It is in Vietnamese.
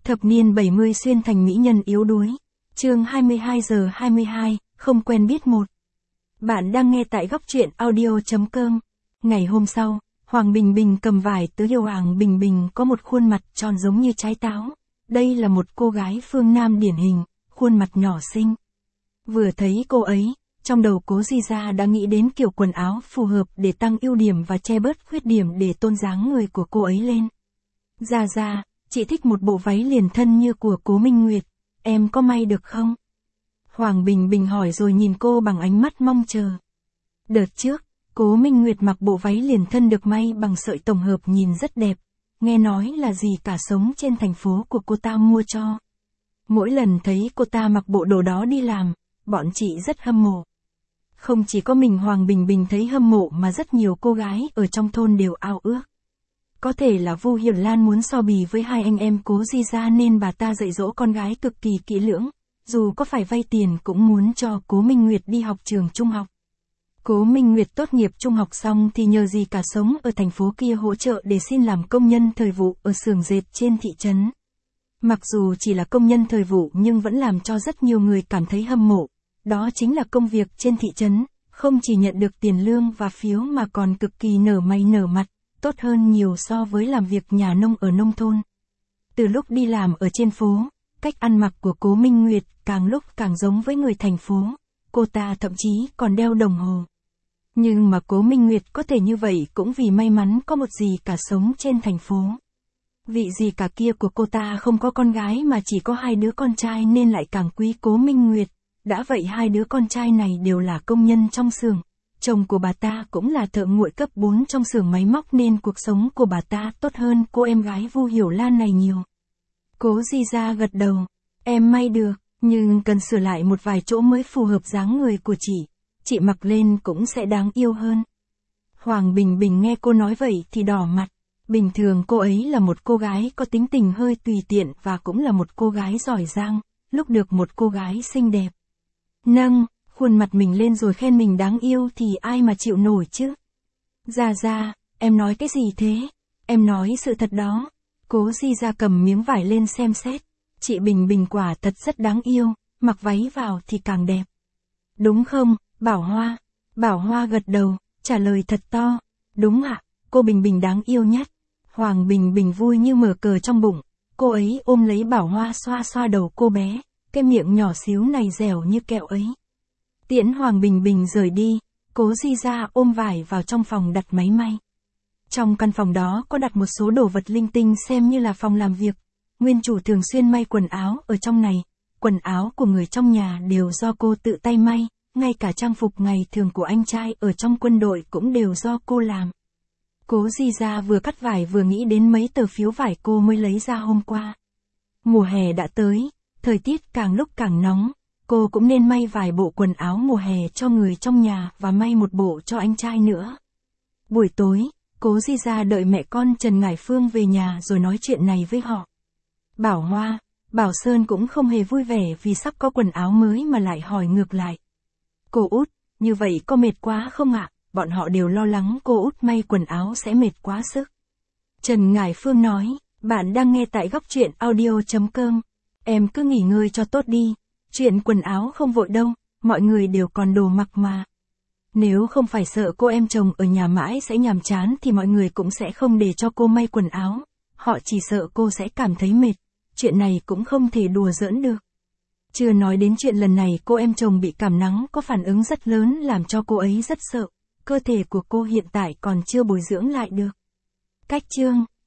Thập niên 70 xuyên thành mỹ nhân yếu đuối. Chương 22 giờ 22, không quen biết một. Bạn đang nghe tại góc truyện audio.com. Ngày hôm sau, Hoàng Bình Bình cầm vải tứ hiệu. Hoàng Bình Bình có một khuôn mặt tròn giống như trái táo. Đây là một cô gái phương Nam điển hình, khuôn mặt nhỏ xinh. Vừa thấy cô ấy, trong đầu Cố Di Gia đã nghĩ đến kiểu quần áo phù hợp để tăng ưu điểm và che bớt khuyết điểm để tôn dáng người của cô ấy lên. Gia, chị thích một bộ váy liền thân như của Cố Minh Nguyệt, em có may được không? Hoàng Bình Bình hỏi rồi nhìn cô bằng ánh mắt mong chờ. Đợt trước, Cố Minh Nguyệt mặc bộ váy liền thân được may bằng sợi tổng hợp nhìn rất đẹp, nghe nói là dì cả sống trên thành phố của cô ta mua cho. Mỗi lần thấy cô ta mặc bộ đồ đó đi làm, bọn chị rất hâm mộ. Không chỉ có mình Hoàng Bình Bình thấy hâm mộ mà rất nhiều cô gái ở trong thôn đều ao ước. Có thể là Vu Hiểu Lan muốn so bì với hai anh em Cố Di Gia nên bà ta dạy dỗ con gái cực kỳ kỹ lưỡng, dù có phải vay tiền cũng muốn cho Cố Minh Nguyệt đi học trường trung học. Cố Minh Nguyệt tốt nghiệp trung học xong thì nhờ dì cả sống ở thành phố kia hỗ trợ để xin làm công nhân thời vụ ở xưởng dệt trên thị trấn. Mặc dù chỉ là công nhân thời vụ nhưng vẫn làm cho rất nhiều người cảm thấy hâm mộ. Đó chính là công việc trên thị trấn, không chỉ nhận được tiền lương và phiếu mà còn cực kỳ nở mày nở mặt, tốt hơn nhiều so với làm việc nhà nông ở nông thôn. Từ lúc đi làm ở trên phố, cách ăn mặc của Cố Minh Nguyệt càng lúc càng giống với người thành phố, cô ta thậm chí còn đeo đồng hồ. Nhưng mà Cố Minh Nguyệt có thể như vậy cũng vì may mắn có một dì cả sống trên thành phố. Vị dì cả kia của cô ta không có con gái mà chỉ có hai đứa con trai nên lại càng quý Cố Minh Nguyệt. Đã vậy hai đứa con trai này đều là công nhân trong xưởng. Chồng của bà ta cũng là thợ nguội cấp 4 trong xưởng máy móc nên cuộc sống của bà ta tốt hơn cô em gái Vu Hiểu Lan này nhiều. Cố Di Gia gật đầu. Em may được, nhưng cần sửa lại một vài chỗ mới phù hợp dáng người của chị. Chị mặc lên cũng sẽ đáng yêu hơn. Hoàng Bình Bình nghe cô nói vậy thì đỏ mặt. Bình thường cô ấy là một cô gái có tính tình hơi tùy tiện và cũng là một cô gái giỏi giang, lúc được một cô gái xinh đẹp nâng khuôn mặt mình lên rồi khen mình đáng yêu thì ai mà chịu nổi chứ. Gia, em nói cái gì thế? Em nói sự thật đó. Cố Di Gia cầm miếng vải lên xem xét. Chị Bình Bình quả thật rất đáng yêu, mặc váy vào thì càng đẹp. Đúng không, Bảo Hoa? Bảo Hoa gật đầu, trả lời thật to. Đúng ạ, cô Bình Bình đáng yêu nhất. Hoàng Bình Bình vui như mở cờ trong bụng. Cô ấy ôm lấy Bảo Hoa xoa xoa đầu cô bé. Cái miệng nhỏ xíu này dẻo như kẹo ấy. Tiễn Hoàng Bình Bình rời đi, Cố Di Gia ôm vải vào trong phòng đặt máy may. Trong căn phòng đó có đặt một số đồ vật linh tinh xem như là phòng làm việc. Nguyên chủ thường xuyên may quần áo ở trong này. Quần áo của người trong nhà đều do cô tự tay may, ngay cả trang phục ngày thường của anh trai ở trong quân đội cũng đều do cô làm. Cố Di Gia vừa cắt vải vừa nghĩ đến mấy tờ phiếu vải cô mới lấy ra hôm qua. Mùa hè đã tới. Thời tiết càng lúc càng nóng, cô cũng nên may vài bộ quần áo mùa hè cho người trong nhà và may một bộ cho anh trai nữa. Buổi tối, Cố Di Gia đợi mẹ con Trần Ngải Phương về nhà rồi nói chuyện này với họ. Bảo Hoa, Bảo Sơn cũng không hề vui vẻ vì sắp có quần áo mới mà lại hỏi ngược lại. Cô Út, như vậy có mệt quá không ạ? Bọn họ đều lo lắng cô Út may quần áo sẽ mệt quá sức. Trần Ngải Phương nói, bạn đang nghe tại góc truyện audio.com. Em cứ nghỉ ngơi cho tốt đi, chuyện quần áo không vội đâu, mọi người đều còn đồ mặc mà. Nếu không phải sợ cô em chồng ở nhà mãi sẽ nhàm chán thì mọi người cũng sẽ không để cho cô may quần áo, họ chỉ sợ cô sẽ cảm thấy mệt, chuyện này cũng không thể đùa giỡn được. Chưa nói đến chuyện lần này cô em chồng bị cảm nắng có phản ứng rất lớn làm cho cô ấy rất sợ, cơ thể của cô hiện tại còn chưa bồi dưỡng lại được. Cách chương